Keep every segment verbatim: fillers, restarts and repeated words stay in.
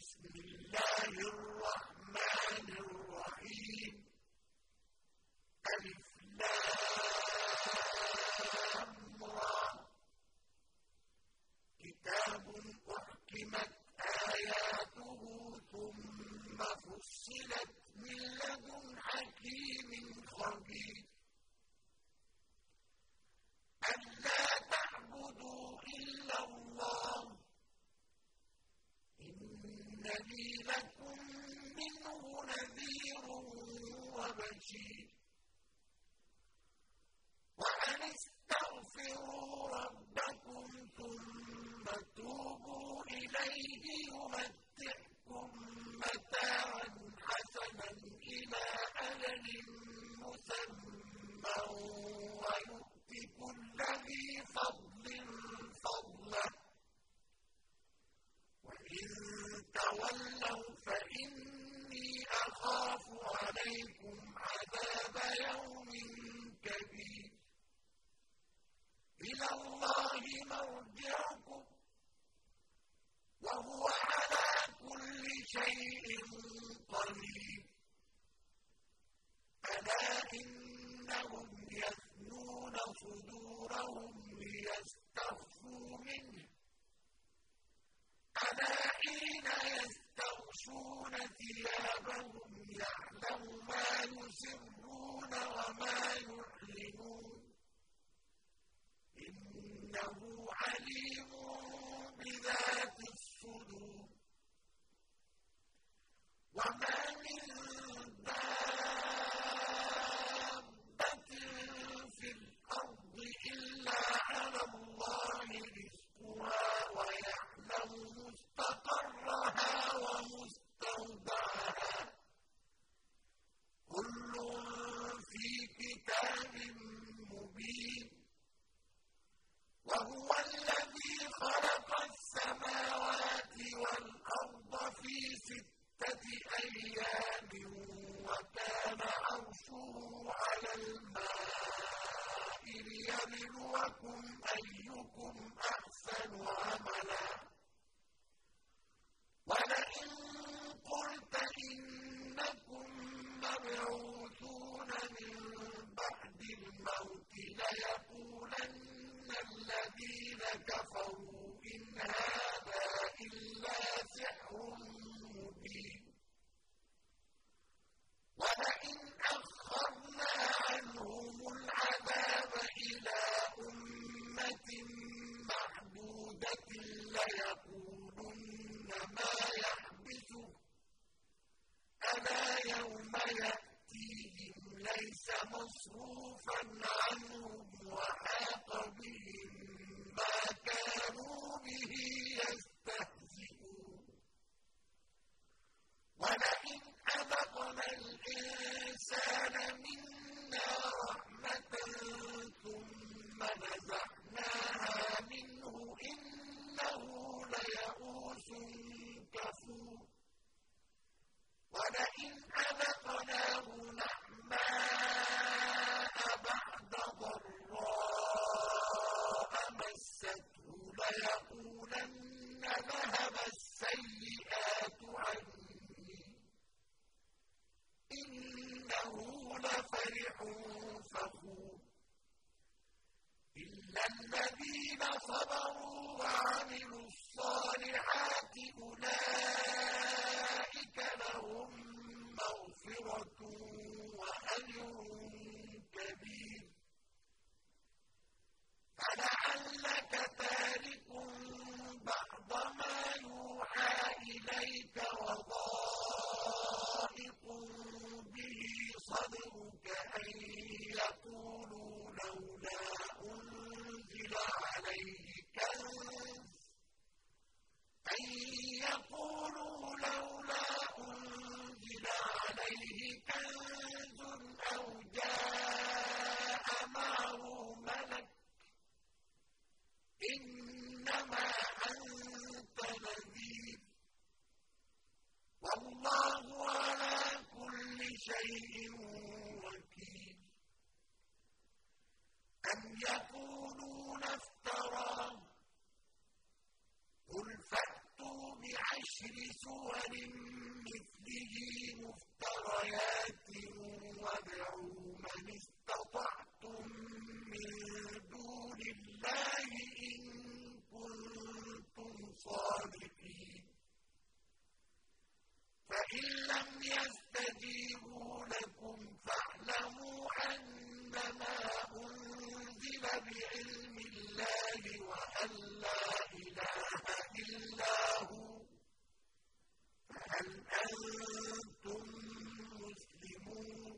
بسم الله الرحمن الرحيم ألف لام را كتاب أحكمت آياته ثم فصلت من لدن حكيم خبير ألا تعبدوا إلا الله إنني لكم منه نذير وبشير وأن استغفروا ربكم ثم توبوا إليه يمتعكم متاعا حسنا إلى أجل مسمى ويؤت كل ذي فضل فضله وإن تولوا فإني أخاف عليكم عذاب يوم كبير إلى الله مرجعكم وهو على كل شيء قدير ألا إنهم يثنون صدورهم ليستخفوا منه ألا حين يستغشون ثيابهم يعلم ما يسرون وما يعلنون إنه عليم بذات الصدور وما من دابة في الأرض إلا على الله رزقها ويعلم مستقرها ومستودعها كل في كتاب مبين وهو الذي خلق السماوات والأرض في ستة أيام وكان عرشه على الماء ليبلوكم أيكم أحسن عملا ولئن قلت إنكم مبعوثون من بعد الموت ليقولن الذين كفروا إن هذا إلا سحر مبين ولئن أخرنا عنهم العذاب إلى أمة معدودة ليقولن ما يحبسه ألا يوم يأتيهم ليس مصروفا عنهم وحاق بهم ما كانوا به يستهزئون ولئن أذقنا الإنسان منا رحمة ثم نزعناها منه إنه ليئوس كفور ولئن أذقناه نعماء بعد ضراء مسته ليقولن ذهب السيئات عني إنه لفرح فخور إلا الذين صبروا وعملوا الصالحات أولئك لهم مغفرة وأجر كبير فلعلك تارك بعض ما يوحى إليك وضائق به صدرك أن يقولوا لولا أنزل عليه كنز أن يقولوا لولا أنزل عليه كنز أو جاء معه ملك إنما أنت نذير والله على كل شيء وكيل أم يقولون افتراه قل فأتوا بعشر عَشْرِ سُوَرٍ مِّثْلِهِ مُفْتَرَيَاتٍ وَادْعُوا مَنِ اسْتَطَعْتُم مِّن دُونِ اللَّهِ إِن كُنتُمْ صَادِقِينَ فَإِن لَّمْ يَسْتَجِيبُوا لَكُمْ فَاعْلَمُوا أَنَّمَا أُنزِلَ بِعِلْمِ اللَّهِ وَأَن لَّا إِلَٰهَ إِلَّا هُوَ فَهَلْ أَنتُم مُّسْلِمُونَ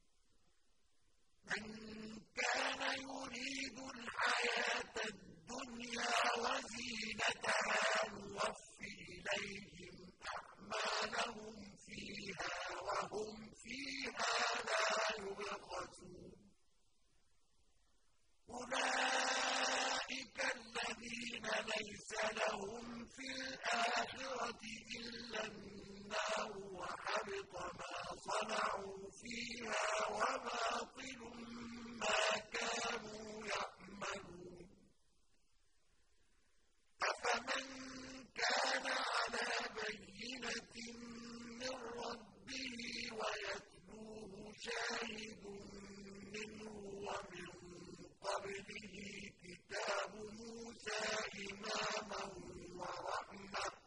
مَن كَانَ يُرِيدُ الْحَيَاةَ الدُّنْيَا وَزِينَتَهَا نُوَفِّ إِلَيْهِمْ أَعْمَالَهُمْ فِيهَا وَهُمْ فِيهَا لَا يُبْخَسُونَ أُولَٰئِكَ الَّذِينَ لَيْسَ لَهُمْ فِي الْآخِرَةِ إِلَّا النَّارُ وَحَبِطَ مَا صَنَعُوا فِيهَا وَبَاطِلٌ مَّا كَانُوا يَعْمَلُونَ أَفَمَن كَانَ عَلَىٰ بَيِّنَةٍ مِّن رَّبِّهِ وَيَتْلُوهُ شَاهِدٌ مِّنْهُ وَمِن قَبْلِهِ كِتَابُ مُوسَىٰ إِمَامًا وَرَحْمَةً ۚ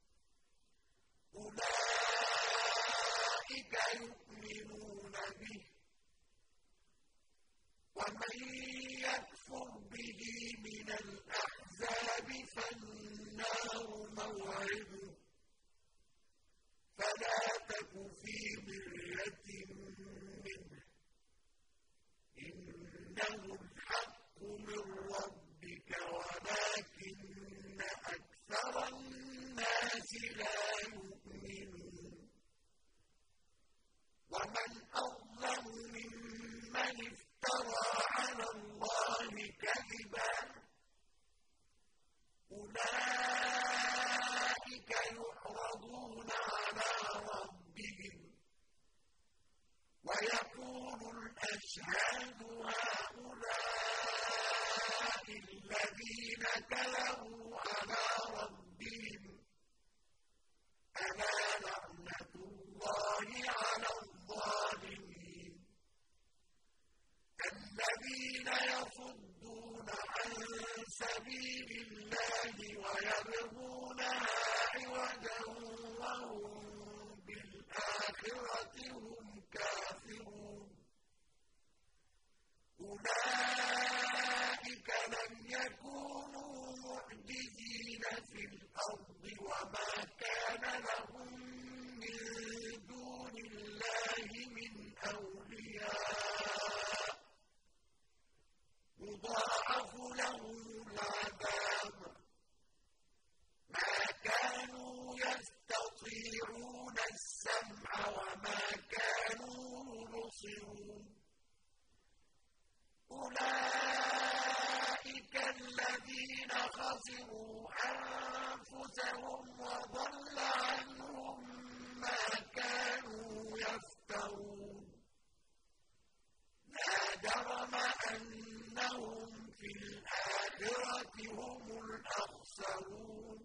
أُولَٰئِكَ يُؤْمِنُونَ بِهِ ۚ وَمَن يَكْفُرْ بِهِ مِنَ الْأَحْزَابِ فَالنَّارُ مَوْعِدُهُ ۚ فَلَا تَكُ فِي مِرْيَةٍ مِّنْهُ ۚ إِنَّهُ الْحَقُّ مِن رَّبِّكَ وَلَٰكِنَّ أَكْثَرَ النَّاسِ لَا يُؤْمِنُونَ وَمَنْ أَظْلَمُ مِمَّنِ افْتَرَىٰ عَلَى اللَّهِ كَذِبًا ۚ أُولَٰئِكَ يُعْرَضُونَ عَلَىٰ رَبِّهِمْ وَيَقُولُ الْأَشْهَادُ هَٰؤُلَاءِ الَّذِينَ كَذَبُوا عَلَىٰ رَبِّهِمْ ۚ أَلَا لَعْنَةُ اللَّهِ عَلَى الظَّالِمِينَ الَّذِينَ يَصُدُّونَ عَن سَبِيلِ اللَّهِ وَيَبْغُونَهَا عِوَجًا وَهُم بِالْآخِرَةِ هُمْ كَافِرُونَ أُولَٰئِكَ لَمْ يَكُونُوا مُعْجِزِينَ فِي الْأَرْضِ وَمَا كَانَ لَهُم مِّن دُونِ اللَّهِ مِنْ أَوْلِيَاءَ ۘ يُضَاعَفُ لَهُمُ الْعَذَابُ ۚ مَا كَانُوا يَسْتَطِيعُونَ السَّمْعَ وَمَا كَانُوا يُبْصِرُونَ أُولَٰئِكَ الَّذِينَ خَسِرُوا أَنفُسَهُمْ وَضَلَّ عَنْهُم مَّا كَانُوا يَفْتَرُونَ لَا جَرَمَ أَنَّهُمْ فِي الْآخِرَةِ هُمُ الْأَخْسَرُونَ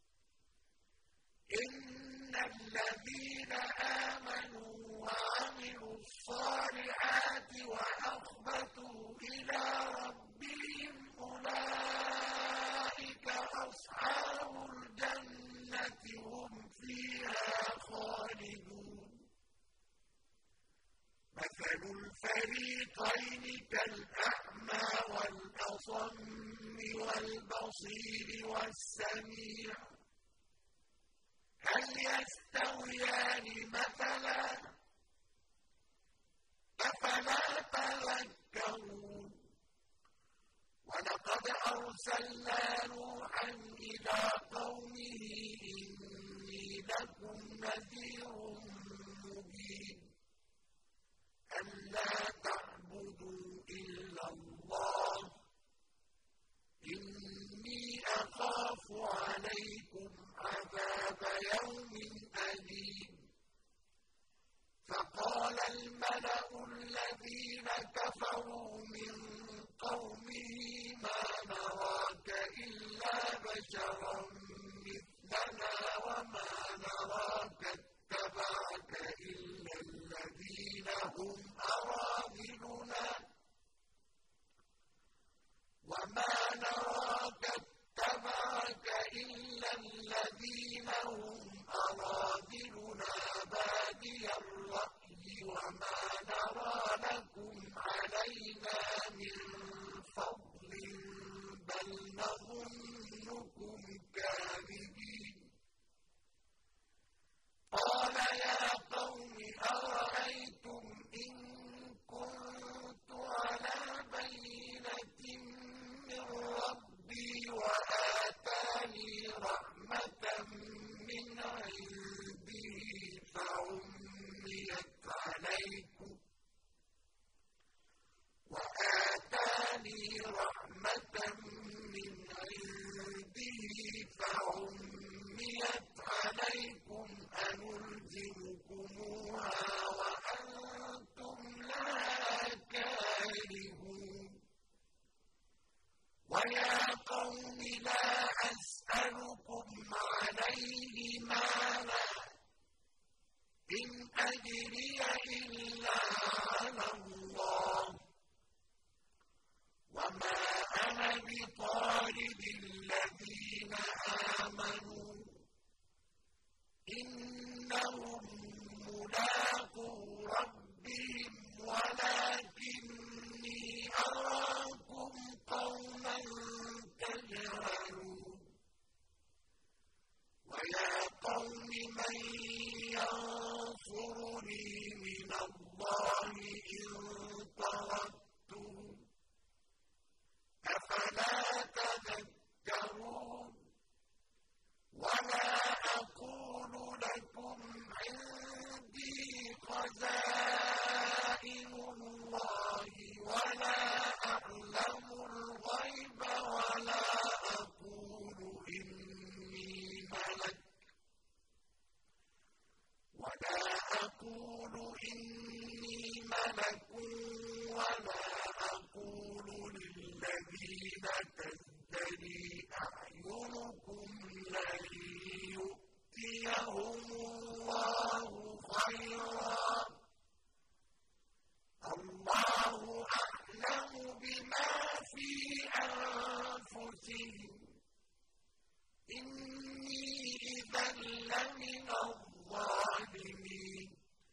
إِنَّ الَّذِينَ آمَنُوا وَعَمِلُوا الصَّالِحَاتِ وَأَخْبَتُوا إِلَىٰ رَبِّهِمْ أُولَٰئِكَ أَصْحَابُ الْجَنَّةِ هُمْ فِيهَا خَالِدُونَ مَثَلُ الْفَرِيقَيْنِ كَالْأَعْمَىٰ وَالْأَصَمِّ وَالْبَصِيرِ وَالسَّمِيعِ ۚ هَلْ يَسْتَوِيَانِ مَثَلًا ۚ أَفَلَا تَذَكَّرُونَ وَلَقَدْ أَرْسَلْنَا نُوحًا إِلَىٰ قَوْمِهِ إِنِّي لَكُمْ نَذِيرٌ مُّبِينٌ أَلَّا تَعْبُدُوا إِلَّا اللَّهَ إِنِّي أَخَافُ عَلَيْكُمْ عَذَابَ يَوْمٍ أَلِيمٍ فَقَالَ الْمَلَأُ الَّذِينَ كَفَرُوا مِن قَوْمِهِ مَا نَرَاكَ إِلَّا بَشَرًا مِّثْلَنَا وَمَا أَرَأَيْتُمْ إِن كُنتُ عَلَىٰ بَيِّنَةٍ مِّن رَّبِّي وَآتَانِي رَحْمَةً مِّنْ عِندِهِ فَعُمِّيَتْ عَلَيْكُمْ وَآتَانِي رَحْمَةً مِّنْ عِندِهِ فَعُمِّيَتْ عَلَيْكُمْ أَنُلْزِمُكُمُوهَا وَأَنتُمْ لَهَا كَارِهُونَ وَيَا قَوْمِ لَا أَسْأَلُكُمْ عَلَيْهِ مَالًا إِنْ أَجْرِيَ إِلَّا عَلَى اللَّهِ وَمَا أَنَا بِطَارِدِ الَّذِينَ آمَنُوا إِنَّهُم مُّلَاقُو رَبِّهِمْ وَلَٰكِنِّي أَرَاكُمْ قَوْمًا تَجْهَلُونَ وَيَا قَوْمِ مَن يَنصُرُنِي مِنَ اللَّهِ إِن طَرَدتُّهُمْ ۚ أَفَلَا تَذَكَّرُونَ وَلَا أَقُولُ لَكُمْ عِندِي خَزَائِنُ اللَّهِ وَلَا أَعْلَمُ الْغَيْبَ وَلَا أَقُولُ إِنِّي مَلَكٌ وَلَا أَقُولُ إِنِّي مَلَكٌ وَلَا أَقُولُ لِلَّذِينَ تَزْدَرِي أَعْيُنُكُمْ لَن يُؤْتِيَهُمُ اللَّهُ خَيْرًا ۖ اللَّهُ أَعْلَمُ بِمَا فِي أَنفُسِهِمْ ۖ إِنِّي إِذًا لَّمِنَ الظَّالِمِينَ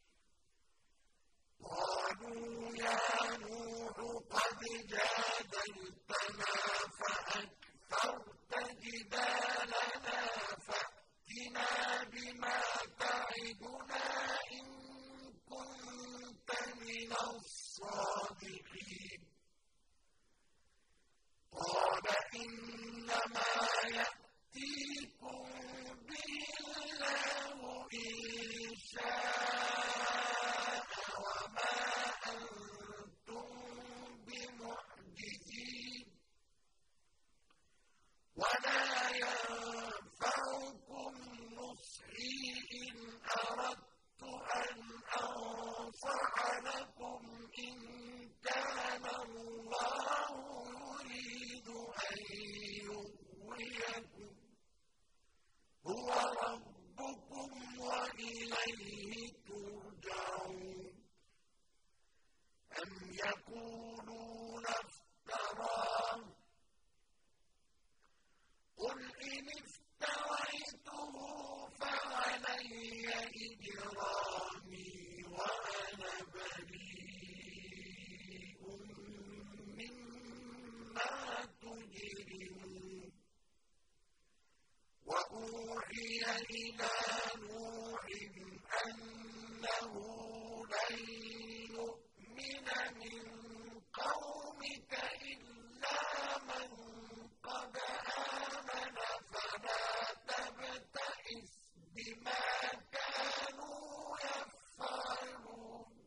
قَالُوا يَا نُوحُ قَدْ جَادَلْتَنَا فَأَكْثَرْتَ جِدَالَنَا فَأْتِنَا بِمَا تَعِدُنَا إِن كُنتَ مِنَ الصَّادِقِينَ قَالَ إِنَّمَا يَأْتِيكُم بِهِ اللَّهُ إِن شَاءَ وَمَا أَنتُم بِمُعْجِزِينَ وَلَا يَنفَعُكُمْ نُصْحِي إِنْ أَرَدتُّ أَنْ أَنصَحَ لَكُمْ إِن كَانَ اللَّهُ يُرِيدُ أَن يُغْوِيَكُمْ هُوَ رَبُّكُمْ وَإِلَيْهِ تُرْجَعُونَ أَمْ يَقُولُونَ افْتَرَاهُ ۖ قُلْ إِنِ افْتَرَيْتُهُ فَعَلَيَّ إِجْرَامِي وَأَنَا بَرِيءٌ مِّمَّا تُجْرِمُونَ وَأُوحِيَ إِلَىٰ نُوحٍ أَنَّهُ لَن يُؤْمِنَ مِن قَوْمِكَ إِلَّا مَن قَدْ آمَنَ فَلَا تَبْتَئِسْ بِمَا كَانُوا يَفْعَلُونَ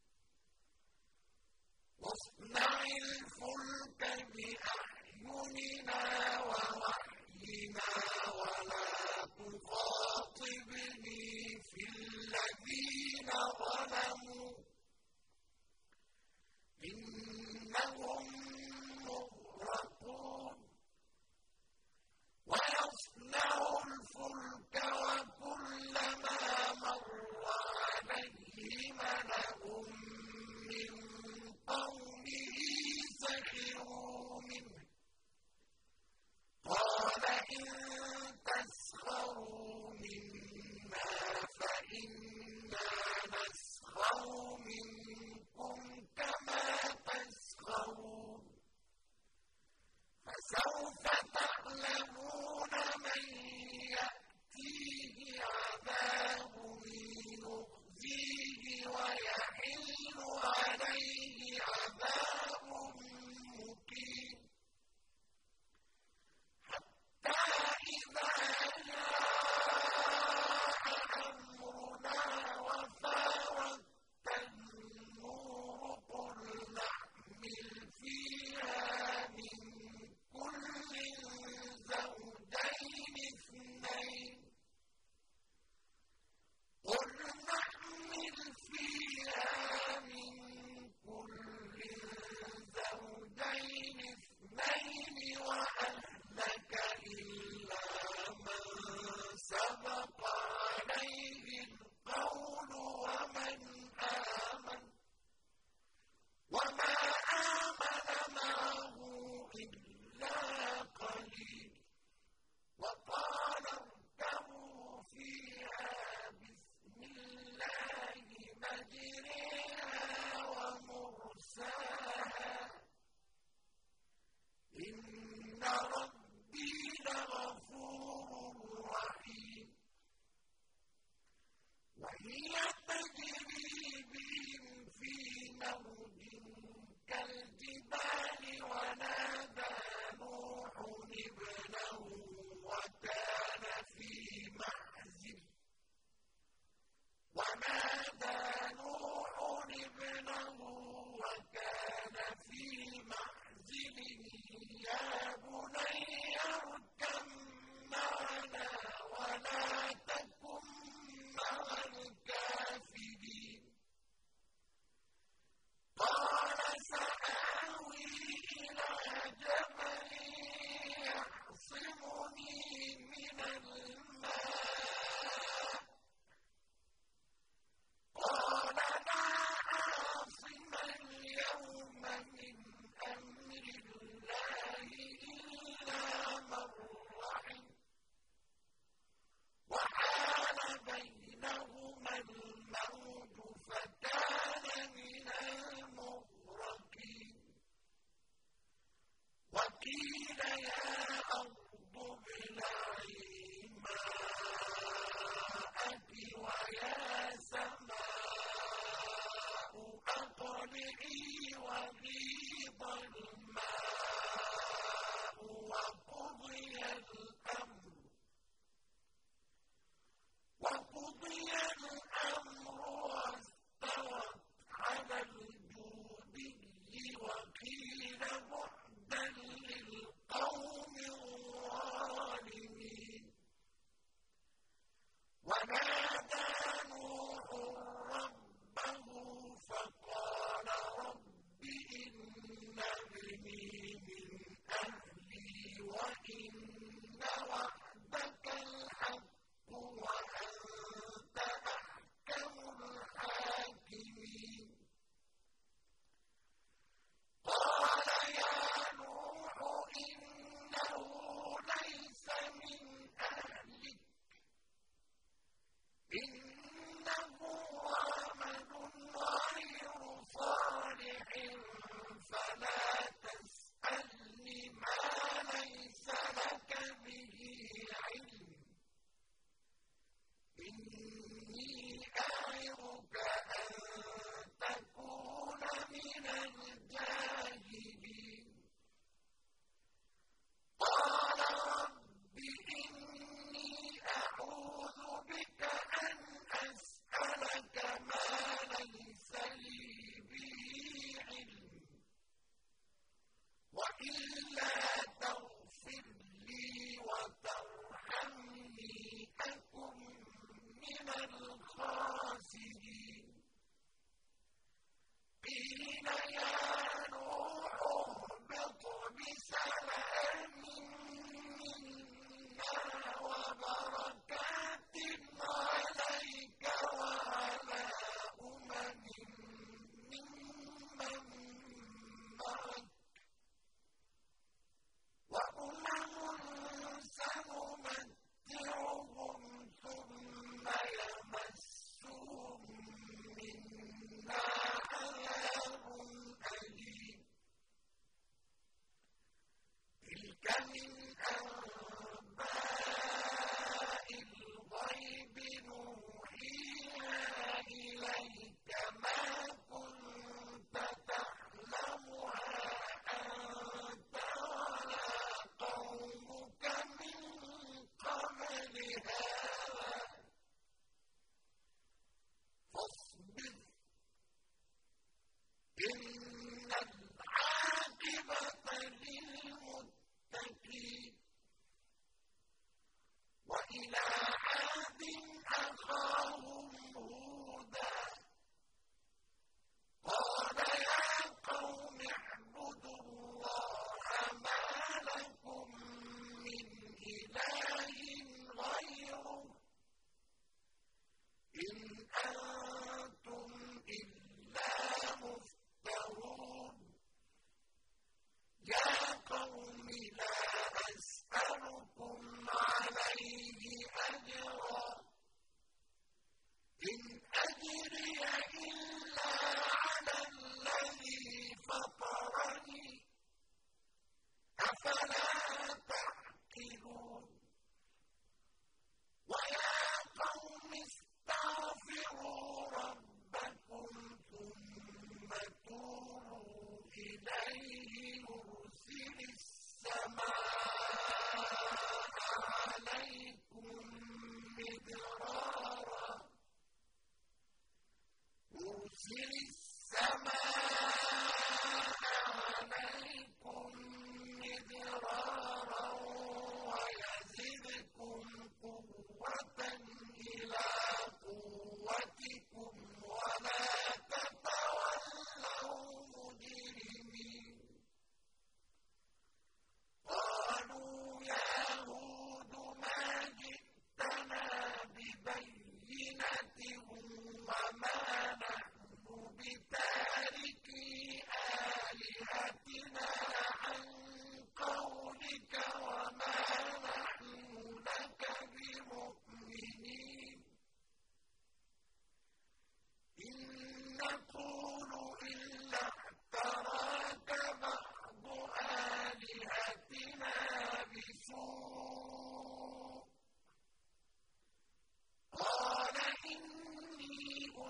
وَاصْنَعِ الْفُلْكَ بِأَعْيُنِنَا وَوَحْيِنَا وَلَا تُخَاطِبْنِي فِي الَّذِينَ ظَلَمُوا إِنَّهُم مُّغْرَقُونَ وَيَصْنَعُ الْفُلْكَ وَكُلَّمَا هِيَ تَجْرِي بِهِمْ فِي مَوْجٍ كَالْجِبَالِ وَنَادَىٰ نُوحٌ ابْنَهُ وَكَانَ فِي مَعْزِلٍ وَنَادَىٰ نُوحٌ ابْنَهُ وَكَانَ فِي مَعْزِلٍ يَا بُنَيَّ ارْكَب مَّعَنَا وَلَا تَكُن مَّعَ الْكَافِرِينَ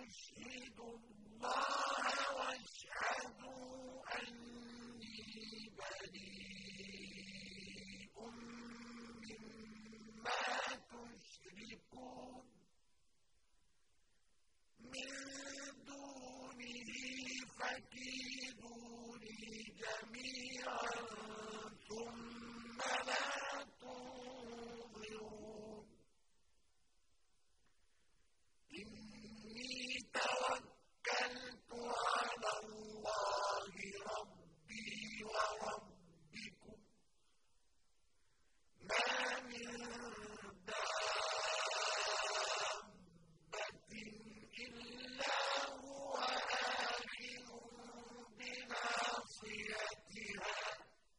وَأُشْهِدُوا اللَّهَ وَاشْهَدُوا أَنِّي بَرِيءٌ مِّمَّا تُشْرِكُونَ مِن دُونِهِ فَكِيدُونِي جَمِيعًا ثُمَّ لَا تُنظِرُونِ إِنِّي تَوَكَّلْتُ عَلَى اللَّهِ رَبِّي وَرَبِّكُم مَّا مِن دَابَّةٍ إِلَّا هُوَ آخِذٌ بِنَاصِيَتِهَا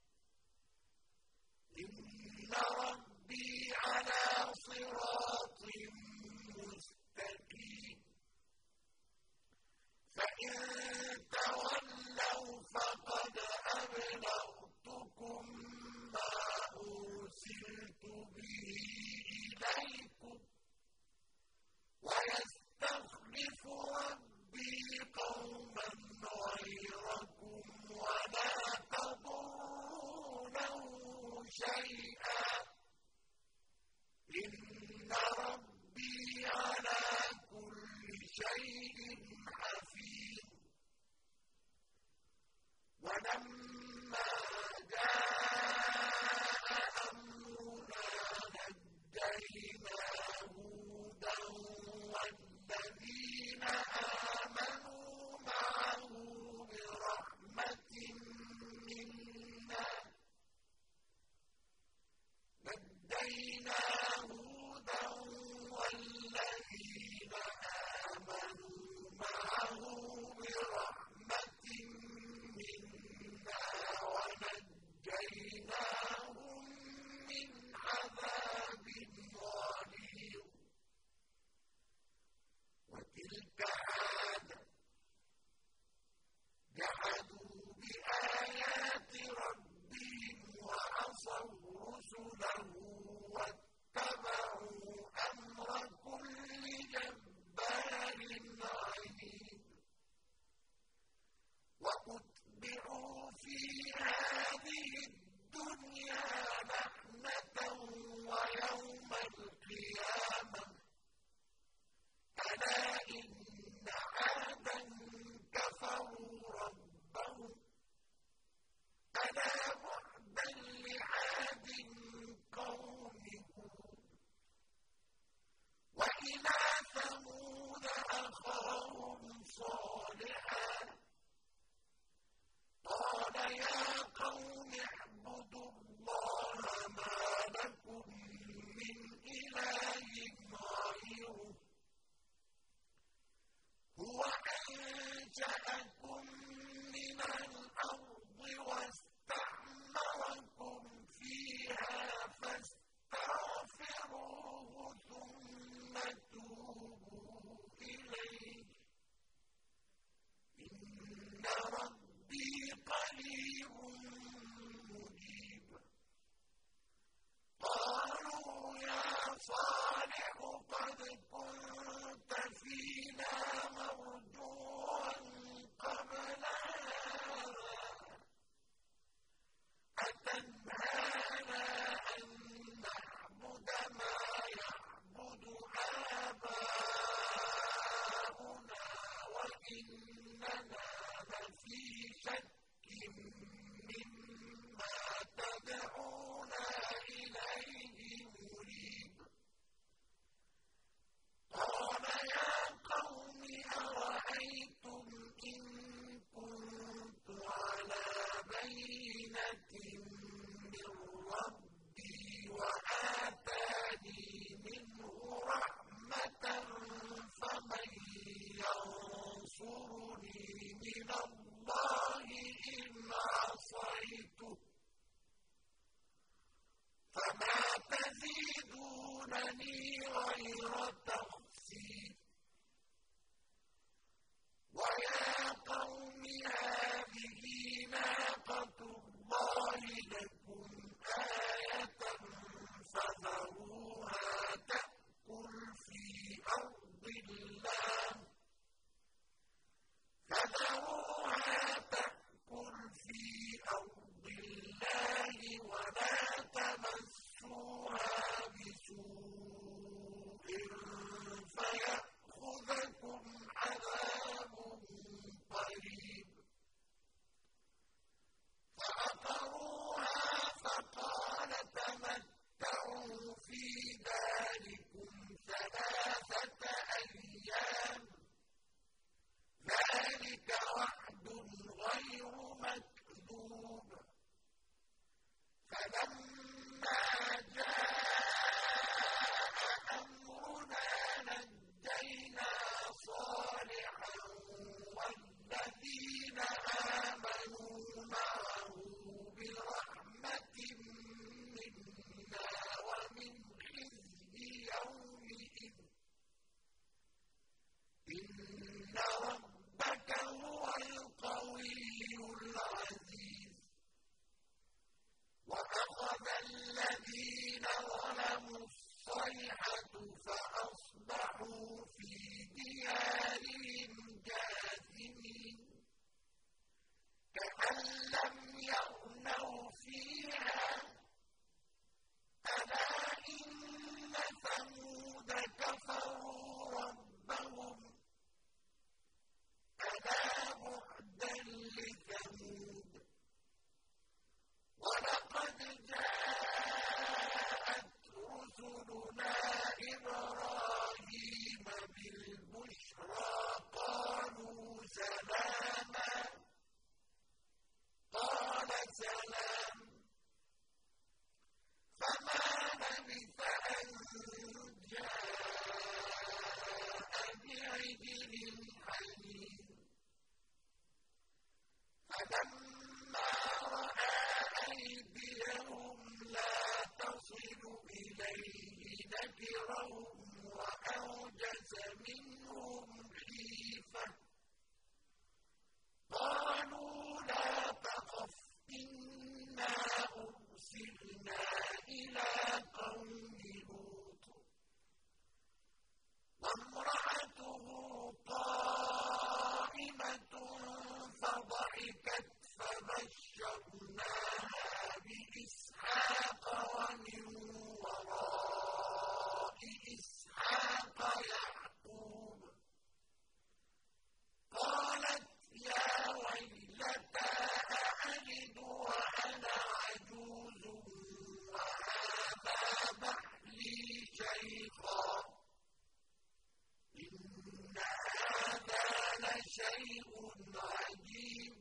شيء عجيب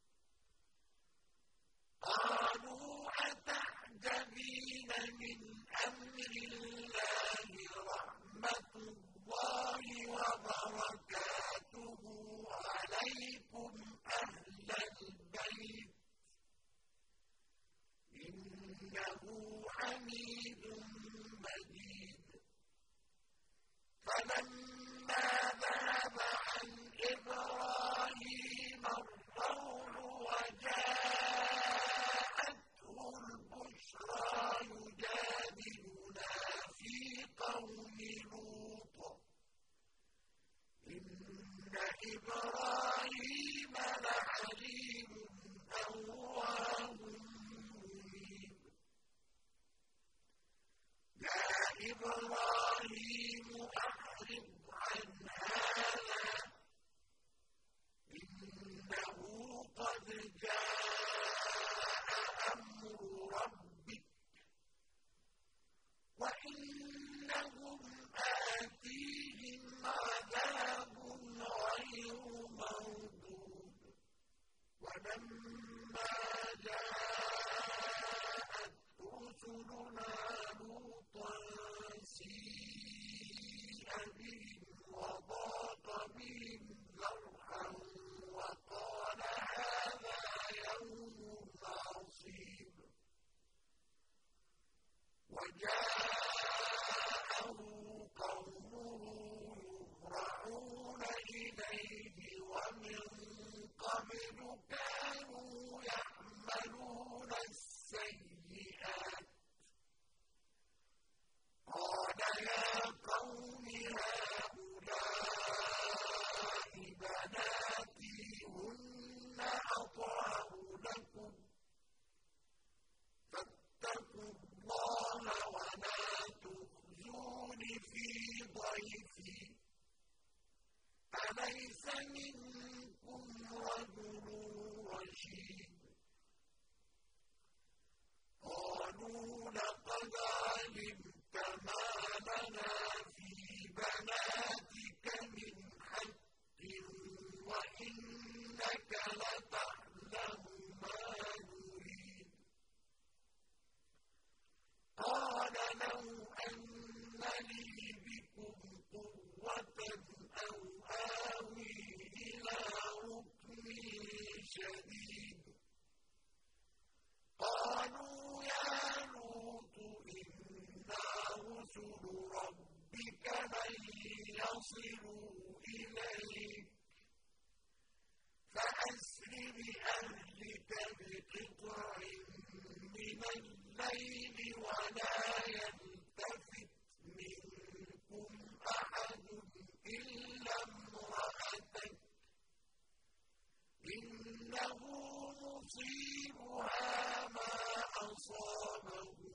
قالوا أتعجبين من أمر الله رحمة الله وبركاته عليكم أهل البيت إنه حميد مجيد فلما ذهب عن إبراهيم الروع وجاءته البشرى يجادلنا في قوم لوط إن إبراهيم لحليم أواه منيب يا إبراهيم أعرض عن هذا إنه قد جاء أمر ربك وإنهم آتيهم عذاب غير مردود ولما جاءت رسلنا لوطا سيء بهم وضاق بهم ذرعا وقال هذا يوم عصيب وجاءه قومه يهرعون إليه ومن قبل كانوا يعملون السيئات قال يا قوم هؤلاء بناتي هن أطهر لكم فاتقوا الله ولا تخزون في ضيفي أليس منكم رجل رشيد قالوا لقد علمت ما لنا في بناتك من حق وإنك لتعلم ما نريد قال لو أن لي بكم قوة أو آوي إلى ركن شديد قالوا يا لوط إنا رسل ربك لن يصلوا إليك فأسر بأهلك بقطع من الليل ولا يلتفت منكم أحد إلا امرأتك إنه مصيبها ما أصابهم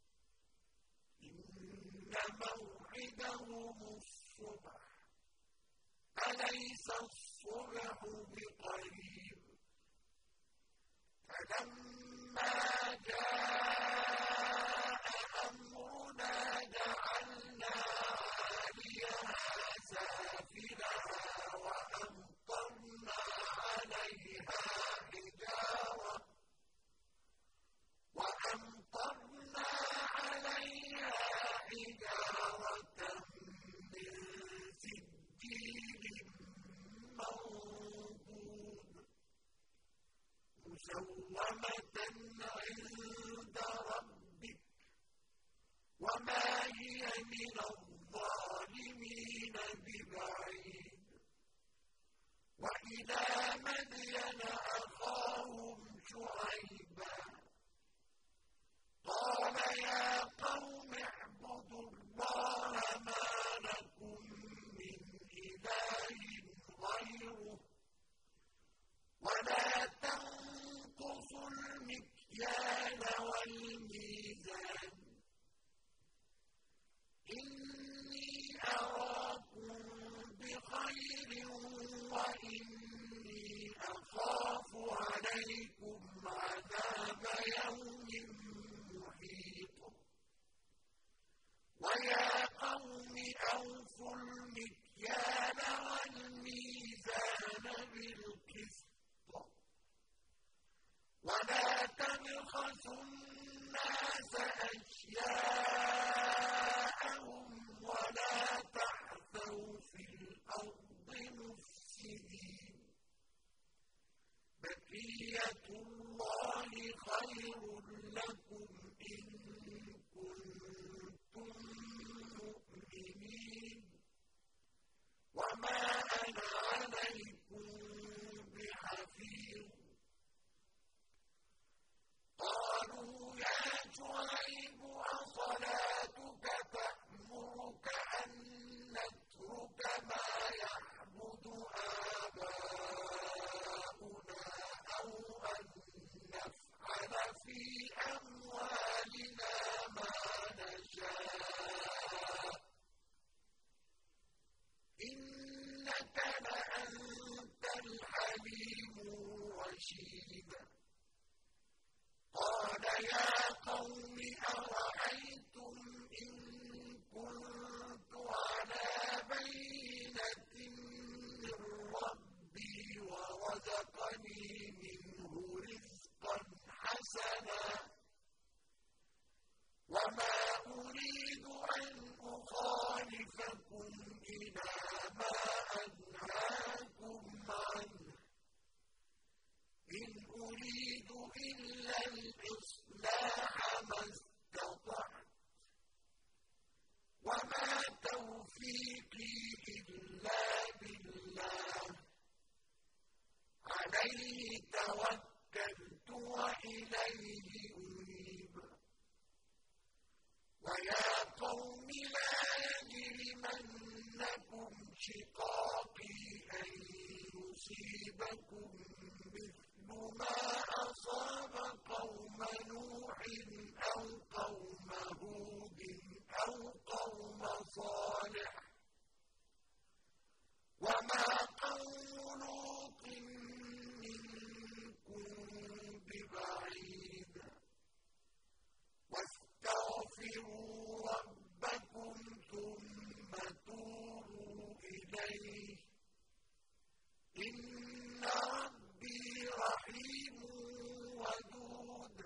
إن موعدهم الصبح أليس الصبح بقريب فلما جاء أمرنا جعلنا عاليها سافلها وأمطرنا عليها حجارة وأمطرنا عليها حجارة من سجيل منضود مسومة عند ربك وما هي من الظالمين ببعيد وإلى مدين أخاهم شعيبا قال يا قوم اعبدوا الله ما لكم من إله غيره ولا تنقصوا المكيال والميزان إني أراكم بخير وإني أخاف النَّاسَ أَشْيَاءَهُمْ وَلَا تَعْثَوْا فِي الْأَرْضِ مُفْسِدِينَ بَقِيَّتُ اللَّهِ خَيْرٌ لَّكُمْ إِن كُنتُم مُّؤْمِنِينَ وَمَا أَنَا عَلَيْكُم بِحَفِيظٍ قَالُوا يَا شُعَيْبُ أَصَلَاتُكَ تَأْمُرُكَ أَن نَّتْرُكَ مَا يَعْبُدُ آبَاؤُنَا أَوْ أَن نَّفْعَلَ فِي أَمْوَالِنَا مَا نَشَاءُ ۖ إِنَّكَ لَأَنتَ الْحَلِيمُ الرَّشِيدُ قَالَ يَا قَوْمِ أَرَأَيْتُمْ إِن كُنتُ عَلَىٰ بَيِّنَةٍ مِّن رَّبِّي وَرَزَقَنِي مِنْهُ رِزْقًا حَسَنًا وَمَا أُرِيدُ أَنْ أُخَالِفَكُمْ إِلَىٰ مَا أَنْهَاكُمْ عَنْهُ ۚ إِنْ أُرِيدُ إِلَّا الْإِصْلَاحَ مَا اسْتَطَعْتُ ۚ وَمَا تَوْفِيقِي إِلَّا بِاللَّهِ ۚ عَلَيْهِ تَوَكَّلْتُ وَإِلَيْهِ أُنِيبُ وَيَا قَوْمِ لَا يَجْرِمَنَّكُمْ شِقَاقِي أَن يُصِيبَكُم مِّثْلُ مَا أَصَابَ قَوْمَ نُوحٍ أَوْ قَوْمَ هُودٍ أَوْ قَوْمَ صَالِحٍ ۚ وَمَا قَوْمُ لُوطٍ مِّنكُم بِبَعِيدٍ وَاسْتَغْفِرُوا رَبَّكُمْ ثُمَّ تُوبُوا إِلَيْهِ ۚ إِنَّ رَبِّي رَحِيمٌ وَدُودٌ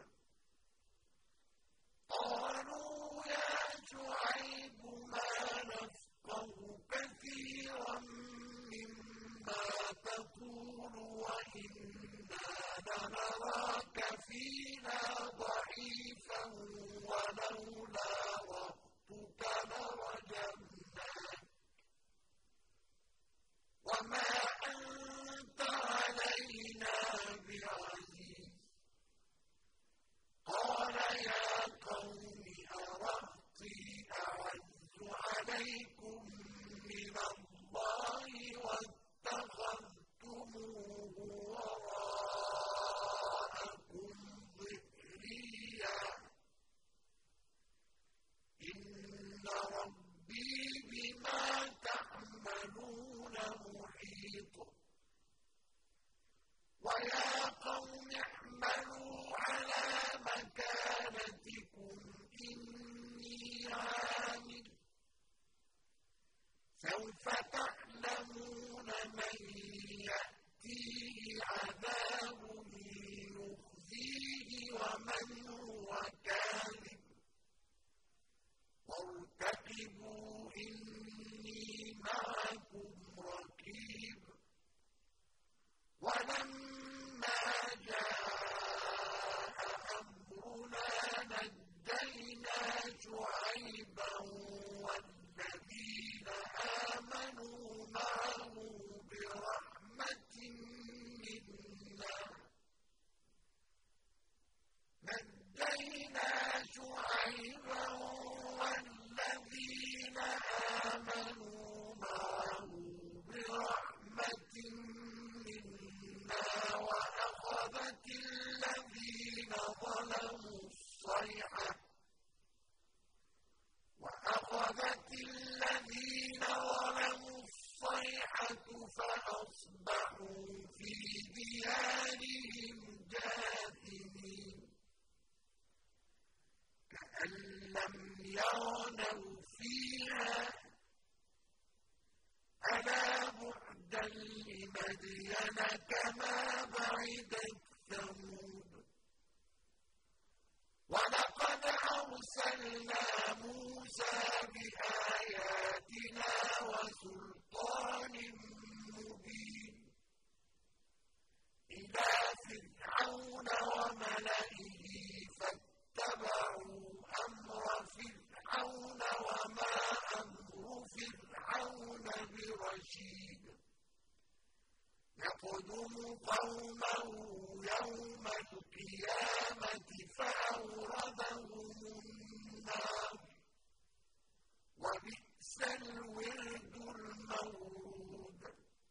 قَالُوا يَا شُعَيْبُ مَا نَفْقَهُ كَثِيرًا مِّمَّا تَقُولُ وَإِنَّا لَنَرَاكَ فِينَا ضَعِيفًا وَلَوْلَا رَهْطُكَ لَرَجَمْنَاكَ وَمَا أَنتَ عَلَيْنَا بِعَزِيزٍ قَالَ يَا قَوْمِ أَرَهْطِي أَعَزُّ عَلَيْكُم مِّنَ اللَّهِ وَاتَّخَذْتُمُوهُ وَرَاءَكُمْ ظِهْرِيًّا ۖ إِنَّ رَبِّي بِمَا تَعْمَلُونَ مُحِيطٌ وَيَا قَوْمِ اعْمَلُوا عَلَىٰ مَكَانَتِكُمْ إِنِّي عَامِلٌ ۖ سَوْفَ تَعْلَمُونَ مَن يَأْتِيهِ عَذَابٌ يُخْزِيهِ وَمَنْ هُوَ كَاذِبٌ ۖ وَارْتَقِبُوا إِنِّي مَعَكُمْ رَقِيبٌ وَلَمَّا جَاءَ أَمْرُنَا نَجَّيْنَا شُعَيْبًا وَالَّذِينَ آمَنُوا مَعَهُ بِرَحْمَةٍ مِّنَّا نَجَّيْنَا شُعَيْبًا وَالَّذِينَ آمَنُوا مَعَهُ بِرَحْمَةٍ مِّنَّا وَأَخَذَتِ الَّذِينَ ظَلَمُوا الصَّيْحَةُ وَأَخَذَتِ الَّذِينَ ظَلَمُوا الصَّيْحَةُ فَأَصْبَحُوا فِي دِيَارِهِمْ جَاثِمِينَ كَأَن لَّمْ يَغْنَوْا فِيهَا ۗ أَلَا بُعْدًا لِّمَدْيَنَ كَمَا بَعِدَتْ ثَمُودُ أَرْسَلْنَا مُوسَىٰ بِآيَاتِنَا وَسُلْطَانٍ مُّبِينٍ إِلَىٰ فِرْعَوْنَ وَمَلَئِهِ فَاتَّبَعُوا أَمْرَ فِرْعَوْنَ وَمَا أَمْرُ فِرْعَوْنَ بِرَشِيدٍ يَقْدُمُ قَوْمَهُ يَوْمَ الْقِيَامَةِ فَأَوْرَدَهُمُ النَّارَ ۖ وَبِئْسَ الْوِرْدُ الْمَوْرُودُ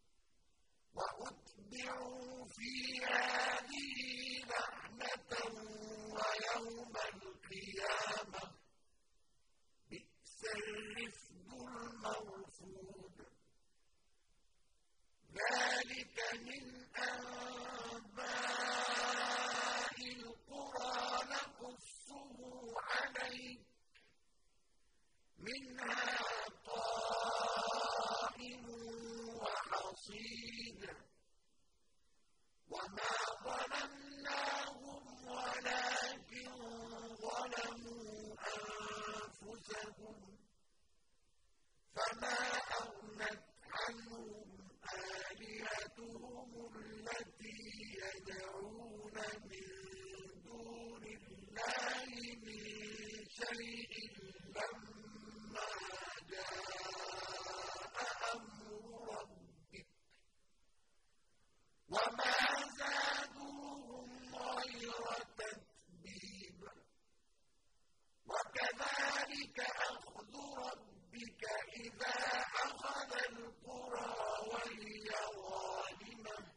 وَأُتْبِعُوا فِي هَٰذِهِ لَعْنَةً وَيَوْمَ الْقِيَامَةِ ۚ بِئْسَ الرِّفْدُ الْمَرْفُودُ ذَٰلِكَ مِنْ أَنبَاءِ الْقُرَىٰ نَقُصُّهُ عَلَيْكَ ۖ مِنْهَا قَائِمٌ وَحَصِيدٌ وَمَا ظَلَمْنَاهُمْ وَلَٰكِن ظَلَمُوا أَنفُسَهُمْ ۖ فَمَا أَغْنَتْ عَنْهُمْ آلِهَتُهُمُ الَّتِي يَدْعُونَ مِن دُونِ اللَّهِ مِن شَيْءٍ لَّمَّا جَاءَ أَمْرُ رَبِّكَ ۖ وَمَا زَادُوهُمْ غَيْرَ تَتْبِيبٍ وَكَذَٰلِكَ أَخْذُ رَبِّكَ إِذَا أَخَذَ الْقُرَىٰ وَهِيَ ظَالِمَةٌ ۚ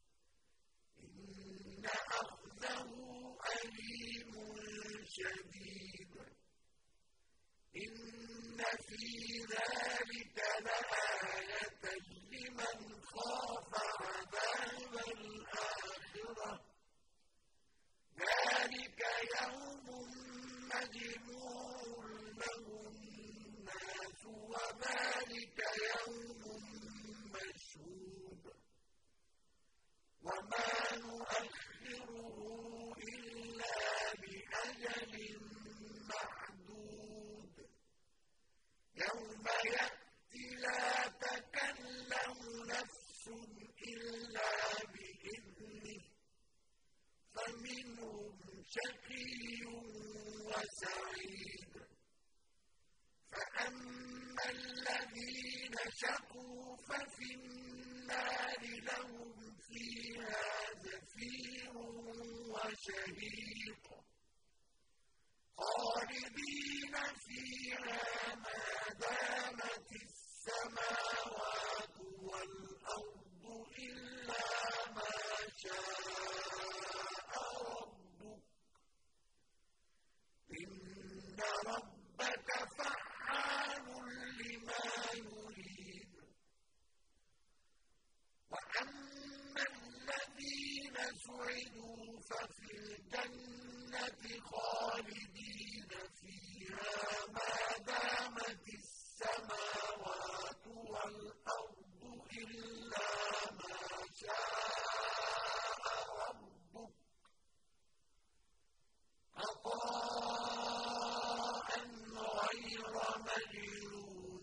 إِنَّ أَخْذَهُ أَلِيمٌ شَدِيدٌ إِنَّ فِي ذَٰلِكَ لَآيَةً لِّمَنْ خَافَ عَذَابَ الْآخِرَةِ ۚ ذَٰلِكَ يَوْمٌ مَّجْمُوعٌ لَّهُ النَّاسُ وَذَٰلِكَ يَوْمٌ مَّشْهُودٌ وَمَا نُؤَخِّرُهُ إِلَّا لِأَجَلٍ مَّعْدُودٍ يَوْمَ يَأْتِ لَا تَكَلَّمُ نَفْسٌ إِلَّا بِإِذْنِهِ فَمِنْهُمْ شَقِيٌّ وَسَعِيدٌ فَأَمَّا الَّذِينَ شَقُوا فَفِي النَّارِ لَهُمْ فِيهَا زَفِيرٌ وَشَهِيقٌ خَالِدِينَ فِيهَا مَا دَامَتِ السَّمَاوَاتُ وَالْأَرْضُ إِلَّا مَا شَاءَ رَبُّكَ ۚ إِنَّ رَبَّكَ فَعَّالٌ لِّمَا يُرِيدُ وَأَمَّا الَّذِينَ سُعِدُوا فَفِي الْجَنَّةِ خَالِدِينَ فِيهَا مَا دَامَتِ السَّمَاوَاتُ وَالْأَرْضُ إِلَّا مَا شَاءَ رَبُّكَ ۖ عَطَاءً غَيْرَ مَجْذُوذٍ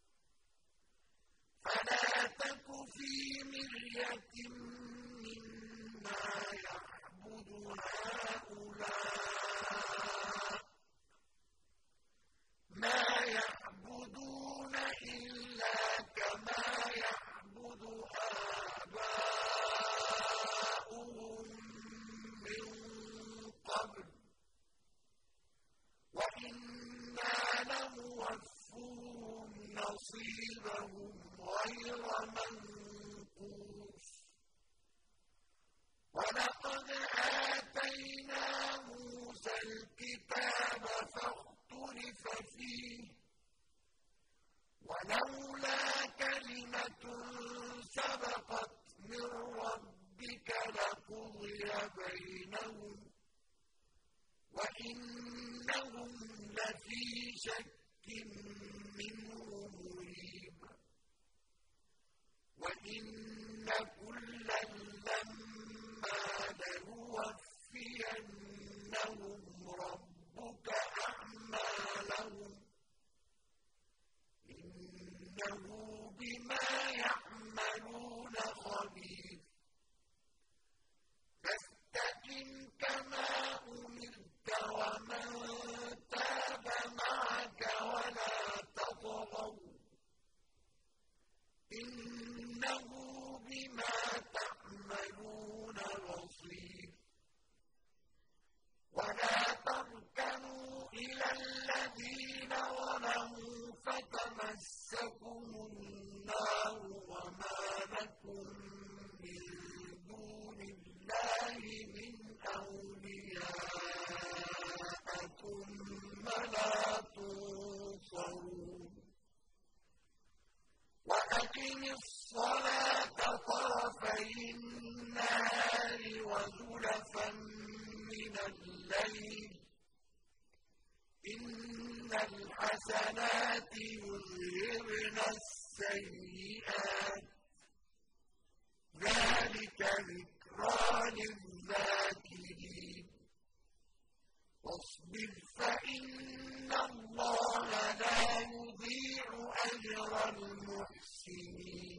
فَلَا تَكُ فِي مِرْيَةٍ مِّمَّا يَعْبُدُ هَٰؤُلَاءِ ۚ مَا يَعْبُدُونَ إِلَّا كَمَا يَعْبُدُ آبَاؤُهُم مِّن قَبْلُ ۚ وَإِنَّا لَمُوَفُّوهُمْ نَصِيبَهُمْ غَيْرَ مَنقُوصٍ وَلَقَدْ آتَيْنَا مُوسَى الْكِتَابَ فَاخْتُلِفَ فِيهِ ۚ وَلَوْلَا كَلِمَةٌ سَبَقَتْ مِن رَّبِّكَ لَقُضِيَ بَيْنَهُمْ وَإِنَّهُمْ لَفِي شَكٍّ مِّنْهُ مُرِيبٍ وَإِنَّ كُلًّا لَّمَّا لَنُوَفِّيَنَّهُمْ رَبُّكَ أَعْمَالَهُمْ لكم من دون الله من أولياء ثم لا تنصرون وأقم الصلاة طرفي النهار وزلفا من الليل إن الحسنات يذهبن السيئات ذلك ذكرى للذاكرين واصبر فإن الله لا يضيع أجر المحسنين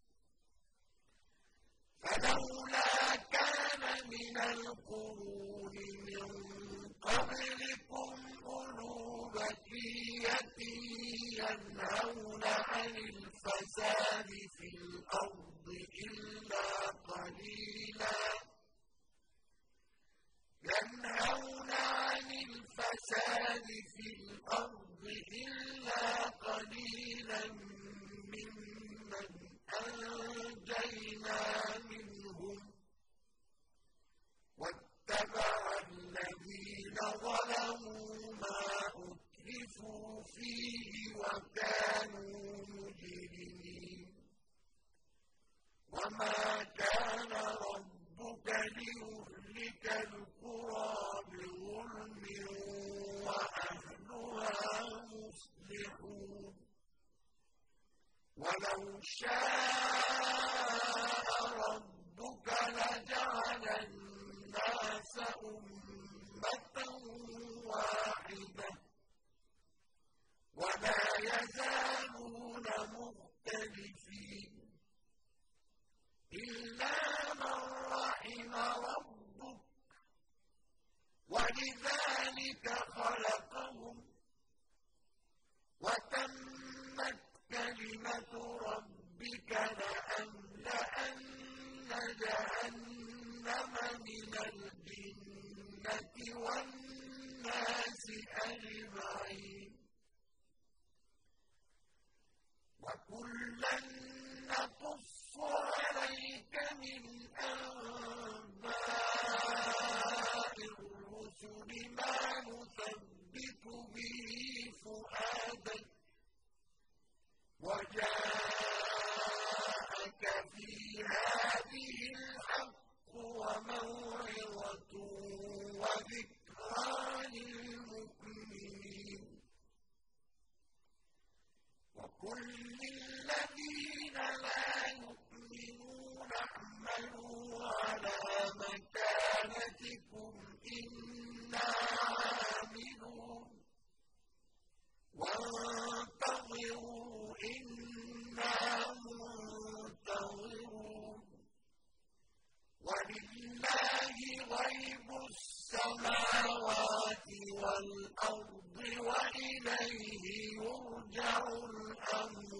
فلولا كان من القرون من قبلكم أولو بقية ينهون عن الفساد في الأرض إلا قليلا ينهون عن الفساد في الأرض إلا قليلا ممن أنجينا منهم واتبع الذين ظلموا ما أترفوا فيه وكانوا مجرمين وما كان ربك ليهلك القرى بظلم وأهلها مصلحون ولو شاء ربك لجعل الناس أمة واحدة ولا يزالون مختلفين إلا من رحم ربك ولذلك خلقهم وتمت كلمة ربك لأملأن جهنم من الجنة والناس أجمعين وكلا نقص عليك من أنباء الرسل ما نثبت به فؤادك وجاءك في هذه الحق وموعظة وذكرى للمؤمنين وقل للذين لا يؤمنون اعملوا على مكانتكم إنا عاملون وانتظروا إنا منتظرون ولله غيب السماوات والأرض وإليه يرجع الأمر